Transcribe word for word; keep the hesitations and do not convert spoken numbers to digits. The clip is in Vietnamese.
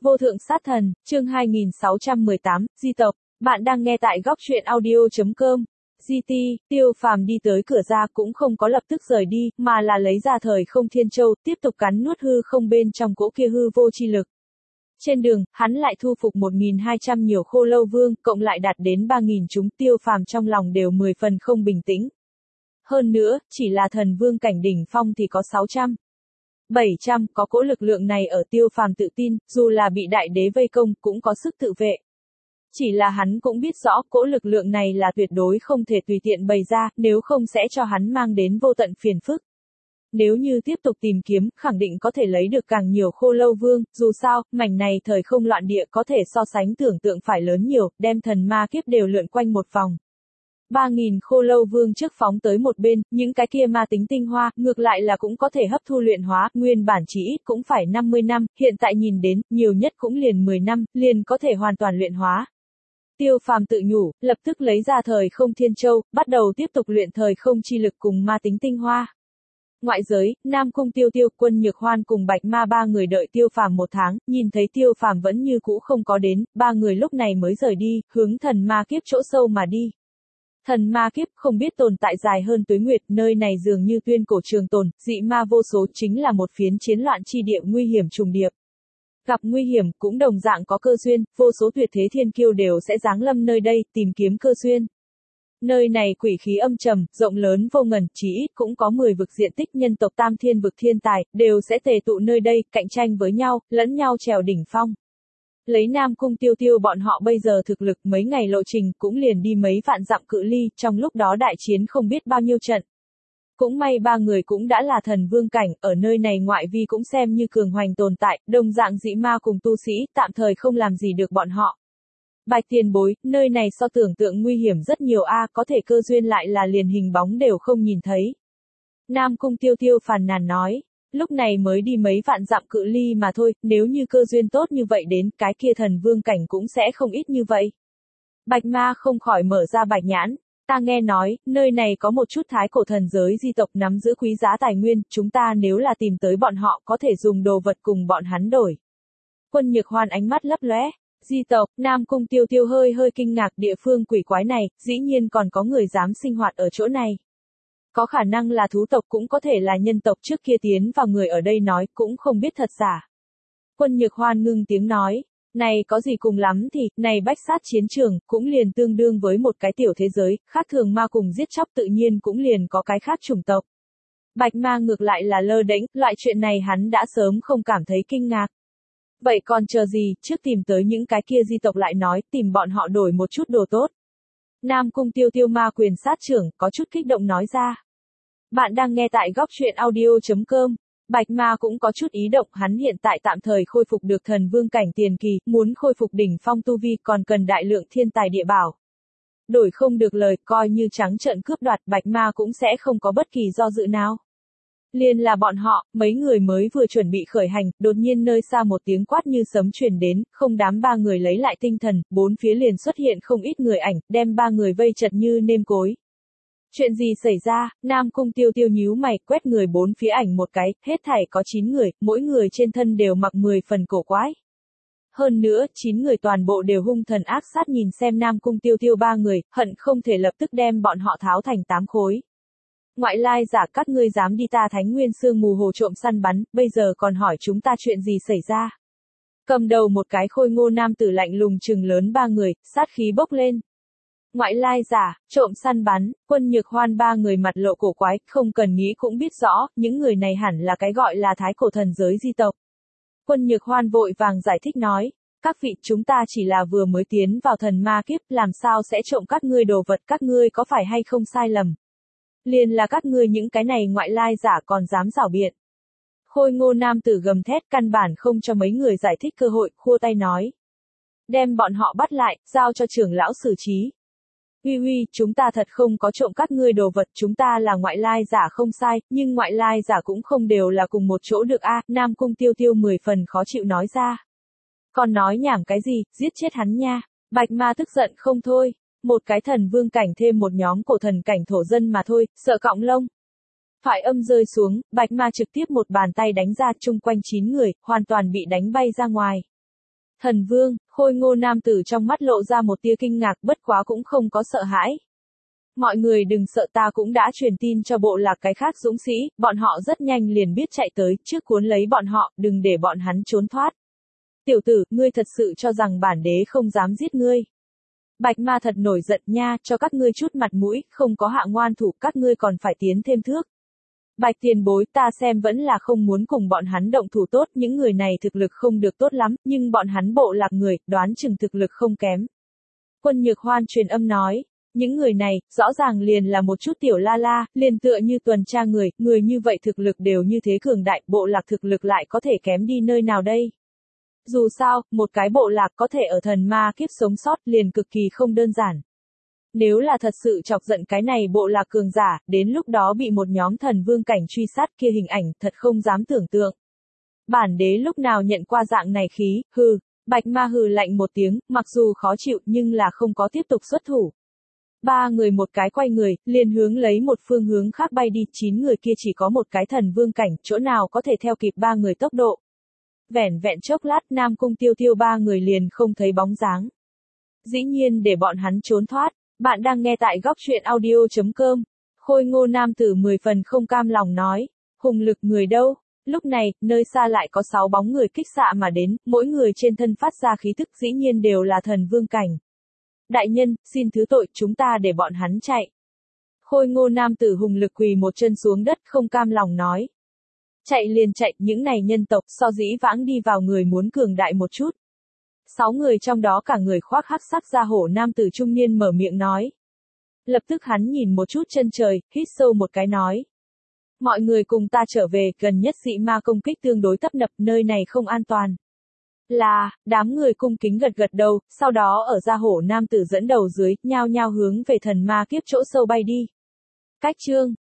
Vô thượng sát thần, chương hai nghìn sáu trăm mười tám, di tộc. Bạn đang nghe tại góc truyện audio chấm com. giê tê, Tiêu Phàm đi tới cửa ra cũng không có lập tức rời đi, mà là lấy ra thời không thiên châu, tiếp tục cắn nuốt hư không bên trong cỗ kia hư vô chi lực. Trên đường, hắn lại thu phục một nghìn hai trăm nhiều khô lâu vương, cộng lại đạt đến ba nghìn chúng. Tiêu Phàm trong lòng đều mười phần không bình tĩnh. Hơn nữa, chỉ là thần vương cảnh đỉnh phong thì có sáu trăm. bảy trăm, có cỗ lực lượng này ở. Tiêu Phàm tự tin, dù là bị đại đế vây công, cũng có sức tự vệ. Chỉ là hắn cũng biết rõ, cỗ lực lượng này là tuyệt đối không thể tùy tiện bày ra, nếu không sẽ cho hắn mang đến vô tận phiền phức. Nếu như tiếp tục tìm kiếm, khẳng định có thể lấy được càng nhiều khô lâu vương, dù sao, mảnh này thời không loạn địa có thể so sánh tưởng tượng phải lớn nhiều, đem thần ma kiếp đều lượn quanh một vòng. ba nghìn khô lâu vương trước phóng tới một bên, những cái kia ma tính tinh hoa, ngược lại là cũng có thể hấp thu luyện hóa, nguyên bản chỉ ít cũng phải năm mươi năm, hiện tại nhìn đến, nhiều nhất cũng liền mười năm, liền có thể hoàn toàn luyện hóa. Tiêu Phàm tự nhủ, lập tức lấy ra thời không thiên châu, bắt đầu tiếp tục luyện thời không chi lực cùng ma tính tinh hoa. Ngoại giới, Nam Cung Tiêu Tiêu, Quân Nhược Hoan cùng Bạch Ma ba người đợi Tiêu Phàm một tháng, nhìn thấy Tiêu Phàm vẫn như cũ không có đến, ba người lúc này mới rời đi, hướng thần ma kiếp chỗ sâu mà đi. Thần ma kiếp không biết tồn tại dài hơn tuế nguyệt, nơi này dường như tuyên cổ trường tồn, dị ma vô số, chính là một phiến chiến loạn chi địa nguy hiểm trùng điệp. Gặp nguy hiểm, cũng đồng dạng có cơ duyên, vô số tuyệt thế thiên kiêu đều sẽ giáng lâm nơi đây, tìm kiếm cơ duyên. Nơi này quỷ khí âm trầm, rộng lớn vô ngần, chỉ ít cũng có mười vực diện tích nhân tộc tam thiên vực thiên tài, đều sẽ tề tụ nơi đây, cạnh tranh với nhau, lẫn nhau trèo đỉnh phong. Lấy Nam Cung Tiêu Tiêu bọn họ bây giờ thực lực, mấy ngày lộ trình cũng liền đi mấy vạn dặm cự ly, trong lúc đó đại chiến không biết bao nhiêu trận. Cũng may ba người cũng đã là thần vương cảnh, ở nơi này ngoại vi cũng xem như cường hoành tồn tại, đồng dạng dị ma cùng tu sĩ, tạm thời không làm gì được bọn họ. Bạch tiền bối, nơi này so tưởng tượng nguy hiểm rất nhiều a, có thể cơ duyên lại là liền hình bóng đều không nhìn thấy. Nam Cung Tiêu Tiêu phàn nàn nói, lúc này mới đi mấy vạn dặm cự ly mà thôi, nếu như cơ duyên tốt như vậy đến, cái kia thần vương cảnh cũng sẽ không ít như vậy. Bạch Ma không khỏi mở ra bạch nhãn. Ta nghe nói, nơi này có một chút thái cổ thần giới di tộc nắm giữ quý giá tài nguyên, chúng ta nếu là tìm tới bọn họ có thể dùng đồ vật cùng bọn hắn đổi. Quân Nhược Hoan ánh mắt lấp lóe. Di tộc, Nam Cung Tiêu Tiêu hơi hơi kinh ngạc, địa phương quỷ quái này, dĩ nhiên còn có người dám sinh hoạt ở chỗ này. Có khả năng là thú tộc, cũng có thể là nhân tộc, trước kia tiến vào người ở đây nói, cũng không biết thật giả. Quân Nhược Hoan ngưng tiếng nói. Này có gì cùng lắm thì, này bách sát chiến trường, cũng liền tương đương với một cái tiểu thế giới, khác thường ma cùng giết chóc tự nhiên cũng liền có cái khác chủng tộc. Bạch Ma ngược lại là lơ đễnh, loại chuyện này hắn đã sớm không cảm thấy kinh ngạc. Vậy còn chờ gì, trước tìm tới những cái kia di tộc lại nói, tìm bọn họ đổi một chút đồ tốt. Nam Cung Tiêu Tiêu ma quyền sát trưởng, có chút kích động nói ra. Bạn đang nghe tại góc truyện audio chấm com. Bạch Ma cũng có chút ý động, hắn hiện tại tạm thời khôi phục được thần vương cảnh tiền kỳ, muốn khôi phục đỉnh phong tu vi còn cần đại lượng thiên tài địa bảo. Đổi không được lời, coi như trắng trợn cướp đoạt, Bạch Ma cũng sẽ không có bất kỳ do dự nào. Liền là bọn họ, mấy người mới vừa chuẩn bị khởi hành, đột nhiên nơi xa một tiếng quát như sấm truyền đến, không đám ba người lấy lại tinh thần, bốn phía liền xuất hiện không ít người ảnh, đem ba người vây chật như nêm cối. Chuyện gì xảy ra? Nam Cung Tiêu Tiêu nhíu mày, quét người bốn phía ảnh một cái, hết thảy có chín người, mỗi người trên thân đều mặc mười phần cổ quái. Hơn nữa, chín người toàn bộ đều hung thần ác sát nhìn xem Nam Cung Tiêu Tiêu ba người, hận không thể lập tức đem bọn họ tháo thành tám khối. Ngoại lai giả, các ngươi dám đi ta Thánh Nguyên Sương Mù Hồ trộm săn bắn, bây giờ còn hỏi chúng ta chuyện gì xảy ra? Cầm đầu một cái khôi ngô nam tử lạnh lùng trừng lớn ba người, sát khí bốc lên. Ngoại lai giả, trộm săn bắn, Quân Nhược Hoan ba người mặt lộ cổ quái, không cần nghĩ cũng biết rõ, những người này hẳn là cái gọi là thái cổ thần giới di tộc. Quân Nhược Hoan vội vàng giải thích nói, các vị, chúng ta chỉ là vừa mới tiến vào thần ma kiếp, làm sao sẽ trộm các ngươi đồ vật, các ngươi có phải hay không sai lầm? Liền là các ngươi những cái này ngoại lai giả còn dám giảo biện. Khôi ngô nam tử gầm thét, căn bản không cho mấy người giải thích cơ hội, khua tay nói. Đem bọn họ bắt lại, giao cho trưởng lão xử trí. Uy uy, chúng ta thật không có trộm các ngươi đồ vật, chúng ta là ngoại lai giả không sai, nhưng ngoại lai giả cũng không đều là cùng một chỗ được a. Nam Cung Tiêu Tiêu mười phần khó chịu nói ra. Còn nói nhảm cái gì, giết chết hắn nha. Bạch Ma tức giận không thôi. Một cái thần vương cảnh thêm một nhóm cổ thần cảnh thổ dân mà thôi, sợ cọng lông. Thoại âm rơi xuống, Bạch Ma trực tiếp một bàn tay đánh ra, chung quanh chín người, hoàn toàn bị đánh bay ra ngoài. Thần vương, khôi ngô nam tử trong mắt lộ ra một tia kinh ngạc, bất quá cũng không có sợ hãi. Mọi người đừng sợ, ta cũng đã truyền tin cho bộ lạc cái khác dũng sĩ, bọn họ rất nhanh liền biết chạy tới, trước cuốn lấy bọn họ, đừng để bọn hắn trốn thoát. Tiểu tử, ngươi thật sự cho rằng bản đế không dám giết ngươi. Bạch ma thật nổi giận nha, cho các ngươi chút mặt mũi, không có hạ ngoan thủ, các ngươi còn phải tiến thêm thước. Bạch tiền bối, ta xem vẫn là không muốn cùng bọn hắn động thủ tốt, những người này thực lực không được tốt lắm, nhưng bọn hắn bộ lạc người, đoán chừng thực lực không kém. Quân Nhược Hoan truyền âm nói, những người này, rõ ràng liền là một chút tiểu la la, liền tựa như tuần tra người, người như vậy thực lực đều như thế cường đại, bộ lạc thực lực lại có thể kém đi nơi nào đây? Dù sao, một cái bộ lạc có thể ở thần ma kiếp sống sót liền cực kỳ không đơn giản. Nếu là thật sự chọc giận cái này bộ lạc cường giả, đến lúc đó bị một nhóm thần vương cảnh truy sát kia hình ảnh thật không dám tưởng tượng. Bản đế lúc nào nhận qua dạng này khí, hừ, Bạch ma hừ lạnh một tiếng, mặc dù khó chịu nhưng là không có tiếp tục xuất thủ. Ba người một cái quay người, liền hướng lấy một phương hướng khác bay đi, chín người kia chỉ có một cái thần vương cảnh, chỗ nào có thể theo kịp ba người tốc độ. Vẻn vẹn chốc lát, Nam Cung Tiêu Tiêu ba người liền không thấy bóng dáng. Dĩ nhiên để bọn hắn trốn thoát, bạn đang nghe tại góc truyện audio chấm com. Khôi ngô nam tử mười phần không cam lòng nói, hùng lực người đâu? Lúc này, nơi xa lại có sáu bóng người kích xạ mà đến, mỗi người trên thân phát ra khí tức dĩ nhiên đều là thần vương cảnh. Đại nhân, xin thứ tội, chúng ta để bọn hắn chạy. Khôi ngô nam tử hùng lực quỳ một chân xuống đất không cam lòng nói. Chạy liền chạy, những này nhân tộc so dĩ vãng đi vào người muốn cường đại một chút. Sáu người trong đó cả người khoác hắc sắc da hổ nam tử trung niên mở miệng nói. Lập tức hắn nhìn một chút chân trời, hít sâu một cái nói. Mọi người cùng ta trở về, gần nhất dị ma công kích tương đối tấp nập, nơi này không an toàn. Là, đám người cung kính gật gật đầu, sau đó ở da hổ nam tử dẫn đầu dưới, nhao nhao hướng về thần ma kiếp chỗ sâu bay đi. Cách chương